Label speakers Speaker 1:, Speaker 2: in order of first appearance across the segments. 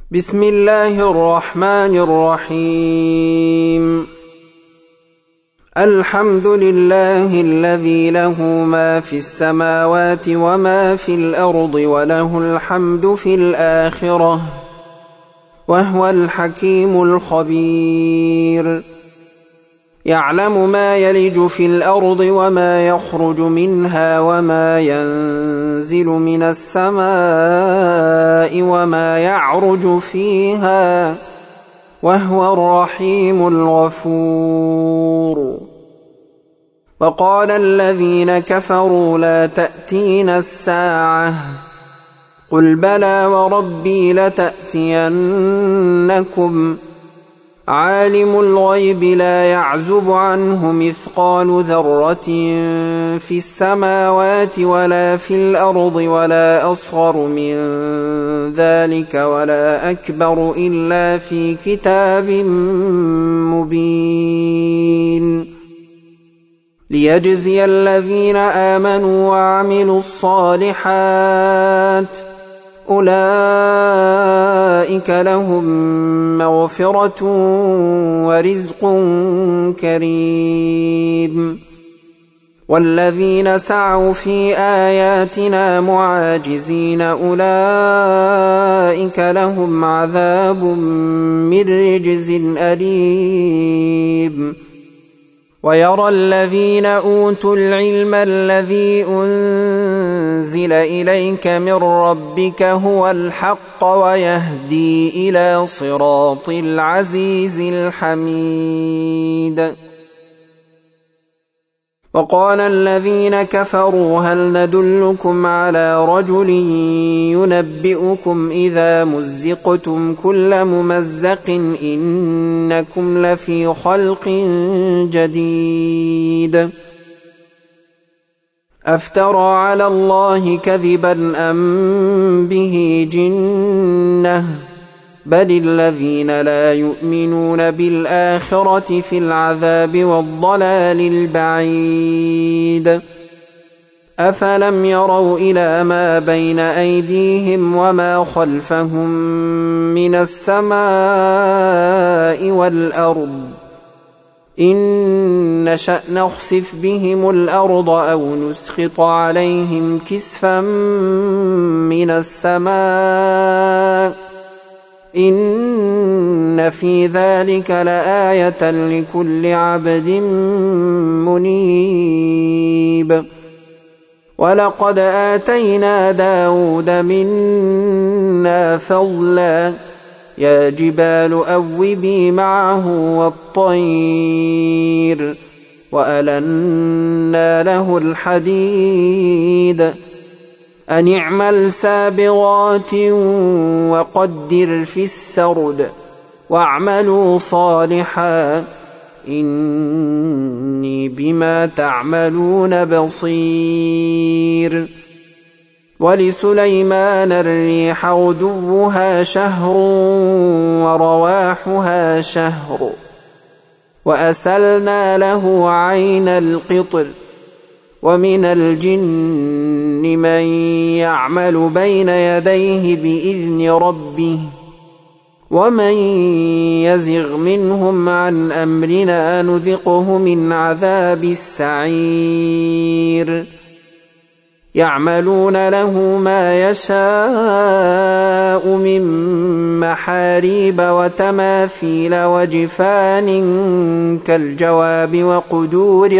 Speaker 1: بسم الله الرحمن الرحيم. الحمد لله الذي له ما في السماوات وما في الأرض وله الحمد في الآخرة وهو الحكيم الخبير. يعلم ما يلج في الأرض وما يخرج منها وما ينزل من السماء وما يعرج فيها وهو الرحيم الغفور. وقال الذين كفروا لا تأتينا الساعة قل بلى وربي لتأتينكم عالم الغيب لا يعزب عنه مثقال ذرة في السماوات ولا في الأرض ولا أصغر من ذلك ولا أكبر إلا في كتاب مبين ليجزي الذين آمنوا وعملوا الصالحات أولئك لهم مغفرة ورزق كريم. والذين سعوا في آياتنا معاجزين أولئك لهم عذاب من رجز أليم. ويرى الذين أوتوا العلم الذي أنزل إليك من ربك هو الحق ويهدي إلى صراط العزيز الحميد. وقال الذين كفروا هل ندلكم على رجل ينبئكم إذا مزقتم كل ممزق إنكم لفي خلق جديد أفترى على الله كذبا أم به جنة بل الذين لا يؤمنون بالآخرة في العذاب والضلال البعيد. أفلم يروا إلى ما بين أيديهم وما خلفهم من السماء والأرض إن نشأ نخسف بهم الأرض أو نسقط عليهم كسفا من السماء إن في ذلك لآية لكل عبد منيب. ولقد آتينا داود منا فضلا يا جبال أوبي معه والطير وألنا له الحديد أن اعمل سابغات وقدر في السرد واعملوا صالحا إني بما تعملون بصير. ولسليمان الريح غدوها شهر ورواحها شهر وأسلنا له عين القطر ومن الجن من يعمل بين يديه بإذن ربه ومن يزغ منهم عن أمرنا نذقه من عذاب السعير. يعملون له ما يشاء من محاريب وتماثيل وجفان كالجواب وقدور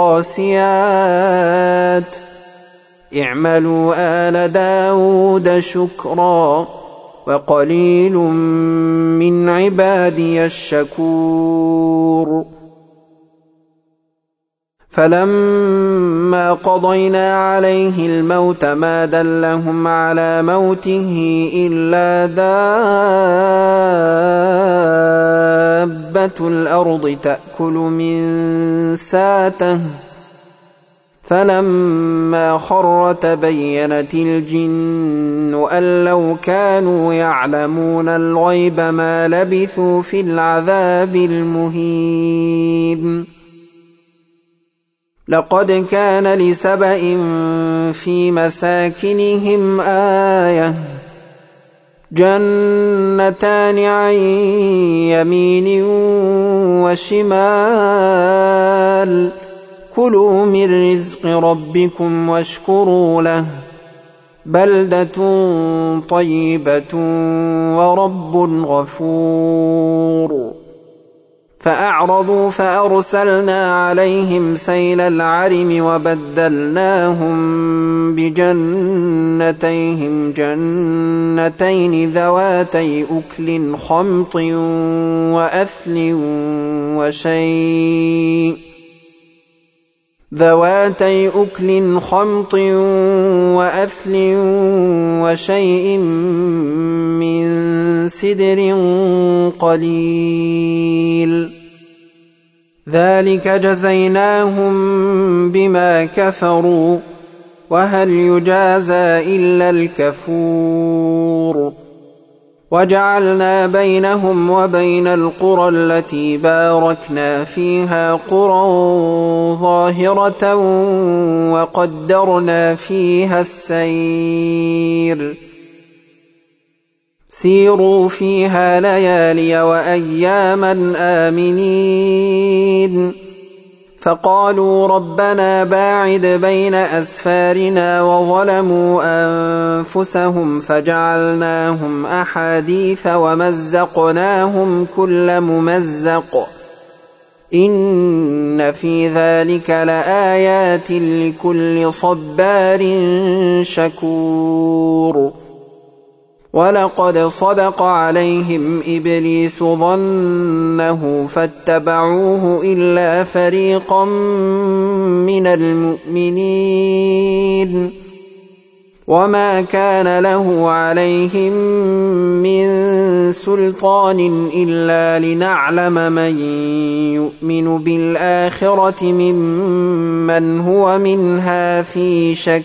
Speaker 1: الراسيات اعملوا آل داود شكرا وقليل من عبادي الشكور. فلما قضينا عليه الموت ما دلهم على موته إلا دابة الأرض تأكل من ساته فلما خر تبينت الجن أن لو كانوا يعلمون الغيب ما لبثوا في العذاب المهين. لقد كان لسبإ في مساكنهم آية جنتان عن يمين وشمال كلوا من رزق ربكم واشكروا له بلدة طيبة ورب غفور فأعرضوا فأرسلنا عليهم سيل العرم وبدلناهم بجنتيهم جنتين ذواتي أكل خمط وأثل وشيء من سدر قليل ذلك جزيناهم بما كفروا وهل يجازى إلا الكفور وجعلنا بينهم وبين القرى التي باركنا فيها قرى ظاهرة وقدرنا فيها السير سيروا فيها ليالي وأياما آمنين فقالوا ربنا باعد بين أسفارنا وظلموا أنفسهم فجعلناهم أحاديث ومزقناهم كل ممزق إن في ذلك لآيات لكل صبار شكور ولقد صدق عليهم إبليس ظنه فاتبعوه إلا فريقا من المؤمنين وما كان له عليهم من سلطان إلا لنعلم من يؤمن بالآخرة ممن هو منها في شك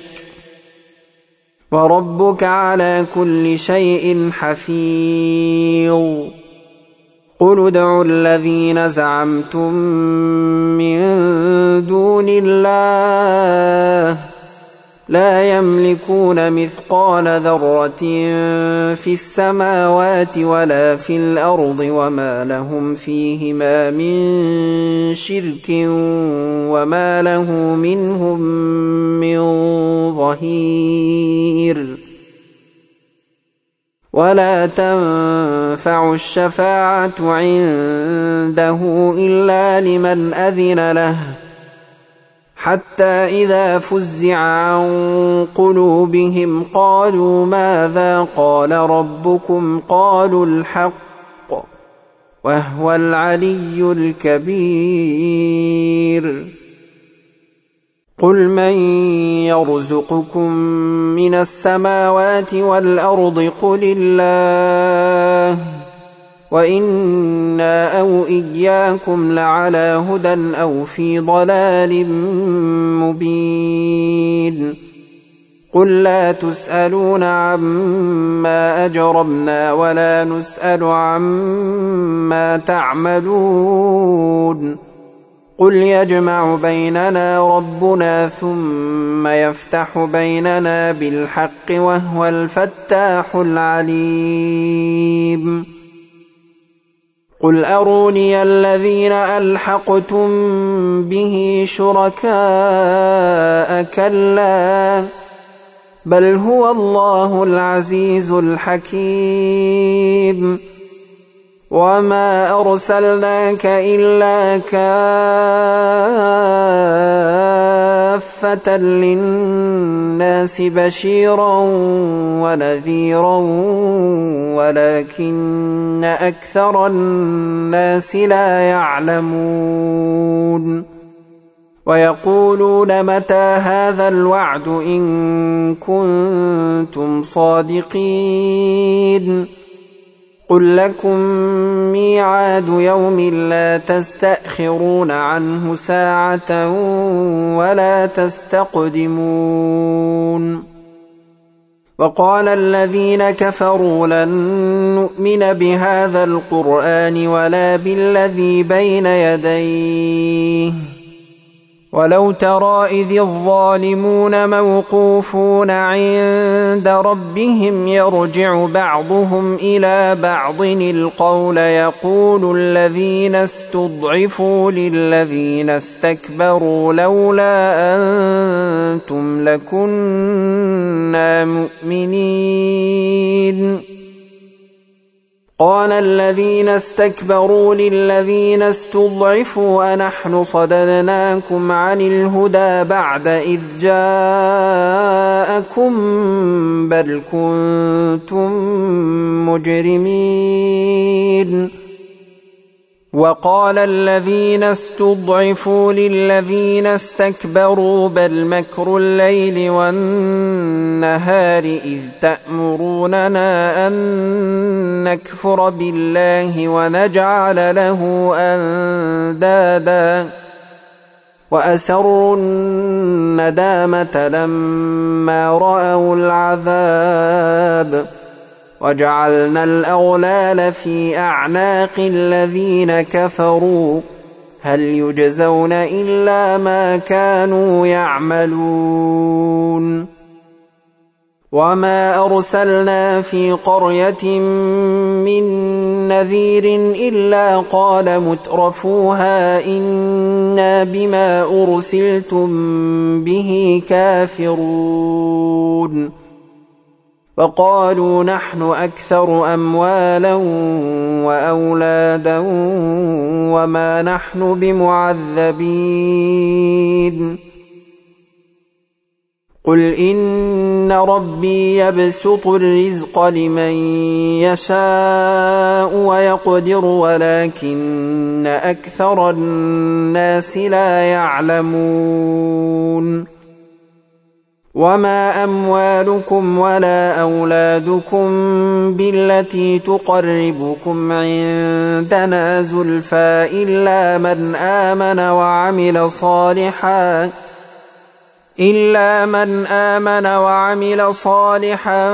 Speaker 1: وربك على كل شيء حفيظ قل ادعوا الذين زعمتم من دون الله لا يملكون مثقال ذرة في السماوات ولا في الأرض وما لهم فيهما من شرك وما له منهم من ظهير ولا تنفع الشفاعة عنده إلا لمن أذن له حتى إذا فزع عن قلوبهم قالوا ماذا قال ربكم قالوا الحق وهو العلي الكبير قل من يرزقكم من السماوات والأرض قل الله وإنا أو إياكم لعلى هدى أو في ضلال مبين قل لا تسألون عما أجرمنا ولا نسأل عما تعملون قل يجمع بيننا ربنا ثم يفتح بيننا بالحق وهو الفتاح العليم قل أروني الذين ألحقتم به شركاء كلا بل هو الله العزيز الحكيم وما أرسلناك إلا كافة للناس بشيرا ونذيرا ولكن أكثر الناس لا يعلمون ويقولون متى هذا الوعد إن كنتم صادقين قل لكم ميعاد يوم لا تستأخرون عنه ساعة ولا تستقدمون وقال الذين كفروا لن نؤمن بهذا القرآن ولا بالذي بين يديه ولو ترى إذ الظالمون موقوفون عند ربهم يرجع بعضهم إلى بعض القول يقول الذين استضعفوا للذين استكبروا لولا أنتم لكنا مؤمنين قال الذين استكبروا للذين استضعفوا أنحن صددناكم عن الهدى بعد إذ جاءكم بل كنتم مجرمين وقال الذين استضعفوا للذين استكبروا بل مكر الليل والنهار إذ تأمروننا أن نكفر بالله ونجعل له أندادا وأسروا الندامة لما رأوا العذاب وجعلنا الأغلال في أعناق الذين كفروا هل يجزون إلا ما كانوا يعملون وما أرسلنا في قرية من نذير إلا قال مترفوها إنا بما أرسلتم به كافرون وقالوا نحن أكثر أموالا وأولادا وما نحن بمعذبين قل إن ربي يبسط الرزق لمن يشاء ويقدر ولكن أكثر الناس لا يعلمون وما أموالكم ولا أولادكم بالتي تقربكم عندنا زلفى إلا من آمن وعمل صالحا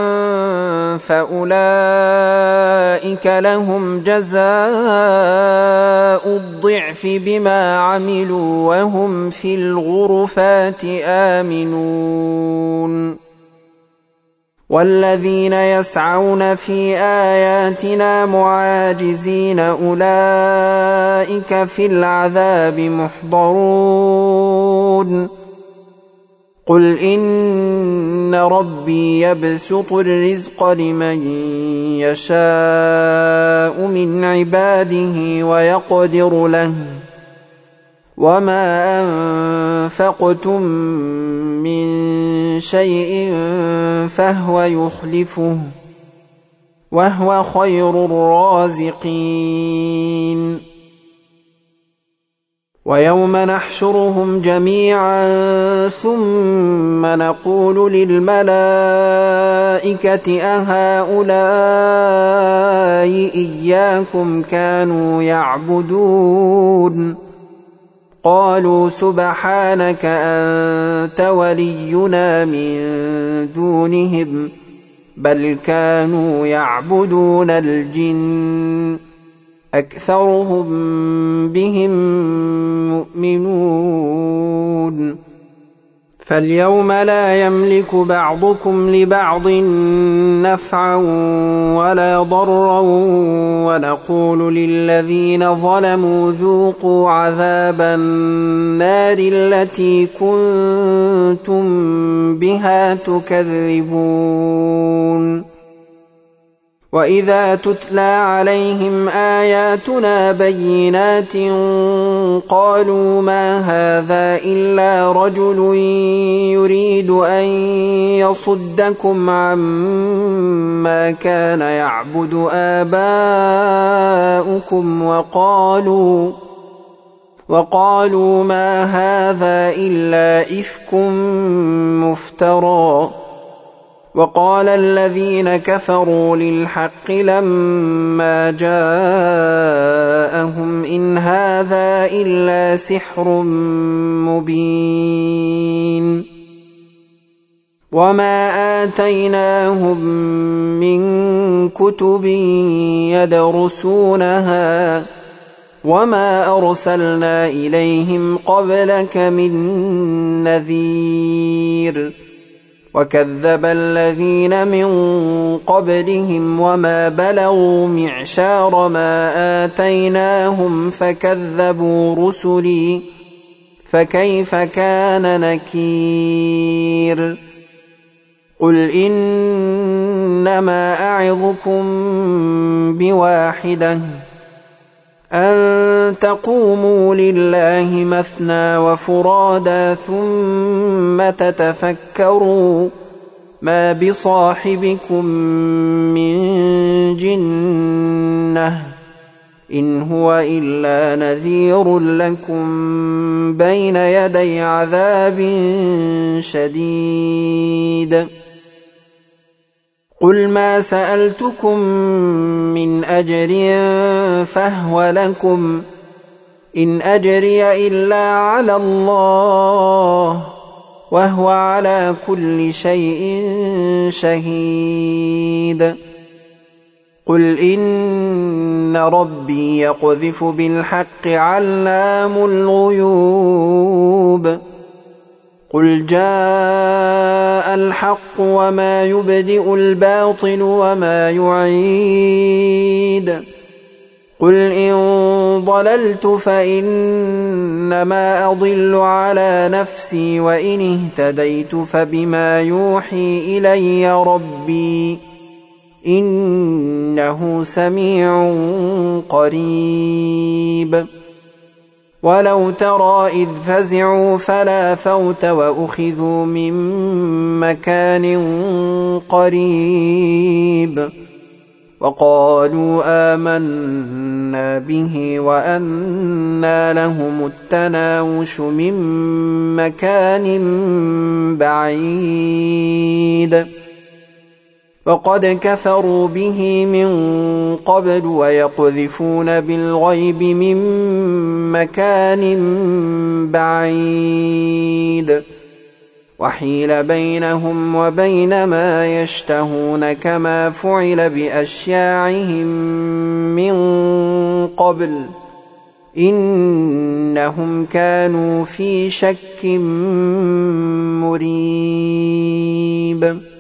Speaker 1: فأولئك لهم جزاء الضعف بما عملوا وهم في الغرفات آمنون والذين يسعون في آياتنا معاجزين أولئك في العذاب محضرون قل إن ربي يبسط الرزق لمن يشاء من عباده ويقدر له وما أنفقتم من شيء فهو يخلفه وهو خير الرازقين ويوم نحشرهم جميعا ثم نقول للملائكة أهؤلاء إياكم كانوا يعبدون قالوا سبحانك أنت ولينا من دونهم بل كانوا يعبدون الجن أكثرهم بهم مؤمنون فاليوم لا يملك بعضكم لبعض نفعا ولا ضرا ونقول للذين ظلموا ذوقوا عذاب النار التي كنتم بها تكذبون وإذا تتلى عليهم آياتنا بينات قالوا ما هذا إلا رجل يريد أن يصدكم عما كان يعبد آباؤكم وقالوا ما هذا إلا إفك مفترى وقال الذين كفروا للحق لما جاءهم إن هذا إلا سحر مبين وما آتيناهم من كتب يدرسونها وما أرسلنا إليهم قبلك من نذير وكذب الذين من قبلهم وما بلغوا معشار ما آتيناهم فكذبوا رسلي فكيف كان نكير قل إنما أعظكم بواحدة أن تقوموا لله مثنى وفرادا ثم تتفكروا ما بصاحبكم من جنة إن هو إلا نذير لكم بين يدي عذاب شديد قل ما سألتكم من أجر فهو لكم إن أجري إلا على الله وهو على كل شيء شهيد قل إن ربي يقذف بالحق علام الغيوب قل جاء الحق وما يبدئ الباطل وما يعيد قل إن ضللت فإنما أضل على نفسي وإن اهتديت فبما يوحي إلي ربي إنه سميع قريب ولو ترى إذ فزعوا فلا فوت وأخذوا من مكان قريب وقالوا آمنا به وأنى لهم التناوش من مكان بعيد وقد كفروا به من قبل ويقذفون بالغيب من مكان بعيد وحيل بينهم وبين ما يشتهون كما فعل بأشياعهم من قبل إنهم كانوا في شك مريب